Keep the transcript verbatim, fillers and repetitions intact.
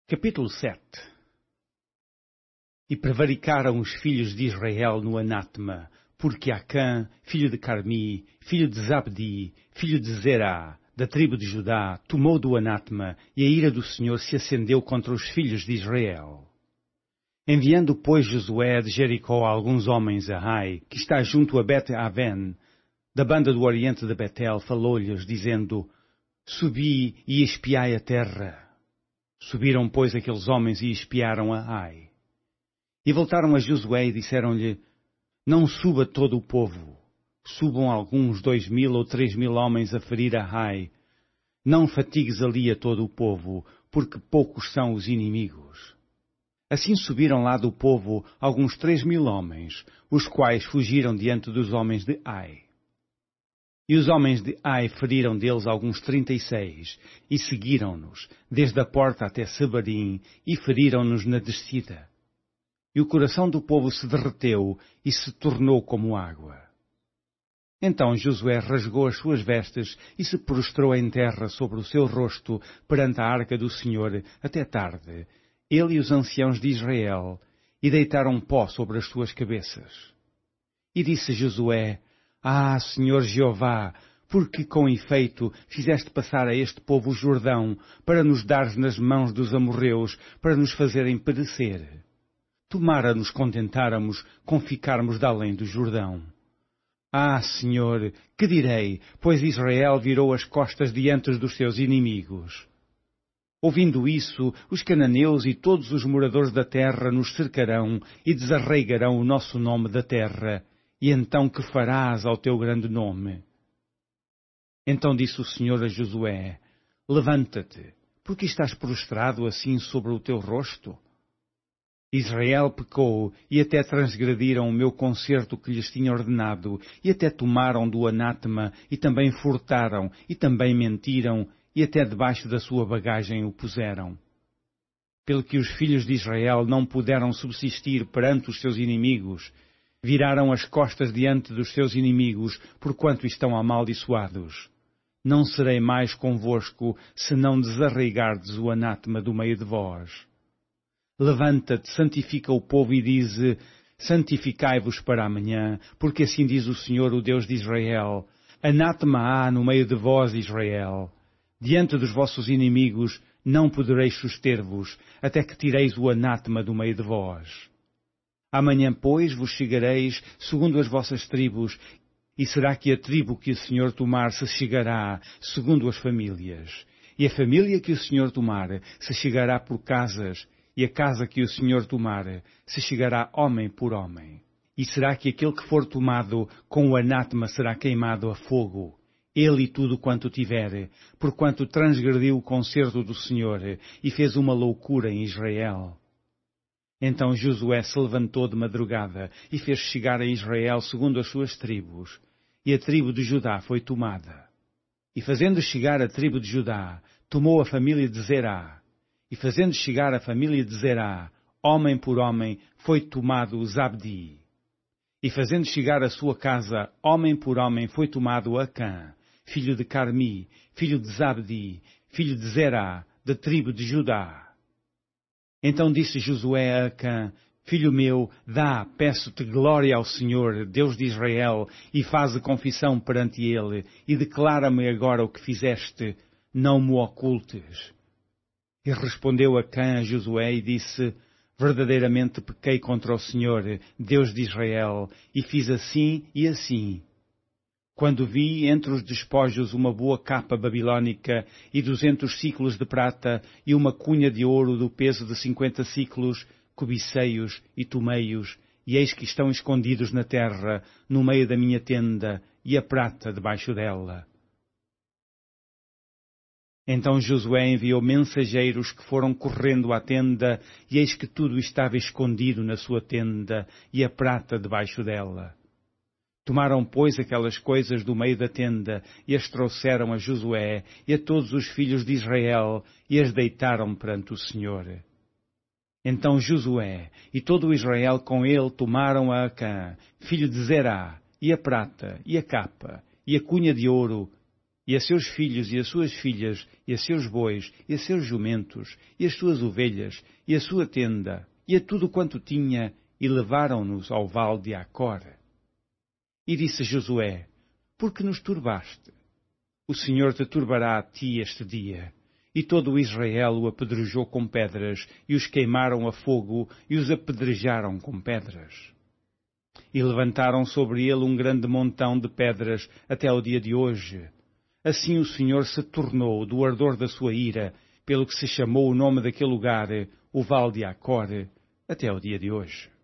Capítulo sete. E prevaricaram os filhos de Israel no anátema, porque Acã, filho de Carmi, filho de Zabdi, filho de Zerá, da tribo de Judá, tomou do anátema, e a ira do Senhor se acendeu contra os filhos de Israel. Enviando, pois, Josué de Jericó alguns homens a Ai, que está junto a Bet-Aven, da banda do oriente de Betel, falou-lhes, dizendo: Subi e espiai a terra. Subiram, pois, aqueles homens e espiaram a Ai. E voltaram a Josué e disseram-lhe: Não suba todo o povo. Subam alguns dois mil ou três mil homens a ferir a Ai. Não fatigues ali a todo o povo, porque poucos são os inimigos. Assim subiram lá do povo alguns três mil homens, os quais fugiram diante dos homens de Ai. E os homens de Ai feriram deles alguns trinta e seis, e seguiram-nos, desde a porta até Sebarim, e feriram-nos na descida. E o coração do povo se derreteu, e se tornou como água. Então Josué rasgou as suas vestes, e se prostrou em terra sobre o seu rosto, perante a arca do Senhor, até tarde, ele e os anciãos de Israel, e deitaram pó sobre as suas cabeças. E disse Josué: Ah, Senhor Jeová, porque com efeito fizeste passar a este povo o Jordão, para nos dares nas mãos dos amorreus, para nos fazerem perecer. Tomara nos contentáramos com ficarmos de além do Jordão. Ah, Senhor, que direi, pois Israel virou as costas diante dos seus inimigos. Ouvindo isso, os cananeus e todos os moradores da terra nos cercarão e desarraigarão o nosso nome da terra. E então que farás ao teu grande nome? Então disse o Senhor a Josué: Levanta-te, porque estás prostrado assim sobre o teu rosto? Israel pecou, e até transgrediram o meu concerto que lhes tinha ordenado, e até tomaram do anátema, e também furtaram, e também mentiram, e até debaixo da sua bagagem o puseram. Pelo que os filhos de Israel não puderam subsistir perante os seus inimigos, viraram as costas diante dos seus inimigos, porquanto estão amaldiçoados. Não serei mais convosco, se não desarraigardes o anátema do meio de vós. Levanta-te, santifica o povo e dize: Santificai-vos para amanhã, porque assim diz o Senhor, o Deus de Israel: Anátema há no meio de vós, Israel. Diante dos vossos inimigos não podereis suster-vos, até que tireis o anátema do meio de vós. Amanhã, pois, vos chegareis segundo as vossas tribos, e será que a tribo que o Senhor tomar se chegará segundo as famílias. E a família que o Senhor tomar se chegará por casas, e a casa que o Senhor tomar se chegará homem por homem. E será que aquele que for tomado com o anátema será queimado a fogo, ele e tudo quanto tiver, porquanto transgrediu o concerto do Senhor, e fez uma loucura em Israel. Então Josué se levantou de madrugada e fez chegar a Israel segundo as suas tribos, e a tribo de Judá foi tomada. E fazendo chegar a tribo de Judá, tomou a família de Zerá. E fazendo chegar a família de Zerá, homem por homem, foi tomado Zabdi. E fazendo chegar a sua casa, homem por homem, foi tomado Acã, filho de Carmi, filho de Zabdi, filho de Zerá, da tribo de Judá. Então disse Josué a Acã: Filho meu, dá, peço-te, glória ao Senhor, Deus de Israel, e faze confissão perante ele, e declara-me agora o que fizeste, não me ocultes. E respondeu Acã a Josué e disse: Verdadeiramente pequei contra o Senhor, Deus de Israel, e fiz assim e assim. Quando vi entre os despojos uma boa capa babilônica e duzentos ciclos de prata e uma cunha de ouro do peso de cinquenta ciclos, cobicei-os e tomei-os, e eis que estão escondidos na terra, no meio da minha tenda, e a prata debaixo dela. Então Josué enviou mensageiros que foram correndo à tenda, e eis que tudo estava escondido na sua tenda, e a prata debaixo dela. Tomaram, pois, aquelas coisas do meio da tenda, e as trouxeram a Josué e a todos os filhos de Israel, e as deitaram perante o Senhor. Então Josué e todo o Israel com ele tomaram a Acã, filho de Zerá, e a prata, e a capa, e a cunha de ouro, e a seus filhos e as suas filhas, e a seus bois, e a seus jumentos, e as suas ovelhas, e a sua tenda, e a tudo quanto tinha, e levaram-nos ao vale de Acor. E disse Josué, por que nos turbaste? O Senhor te turbará a ti este dia. E todo o Israel o apedrejou com pedras, e os queimaram a fogo, e os apedrejaram com pedras. E levantaram sobre ele um grande montão de pedras até ao dia de hoje. Assim o Senhor se tornou do ardor da sua ira, pelo que se chamou o nome daquele lugar, o Vale de Acor, até ao dia de hoje.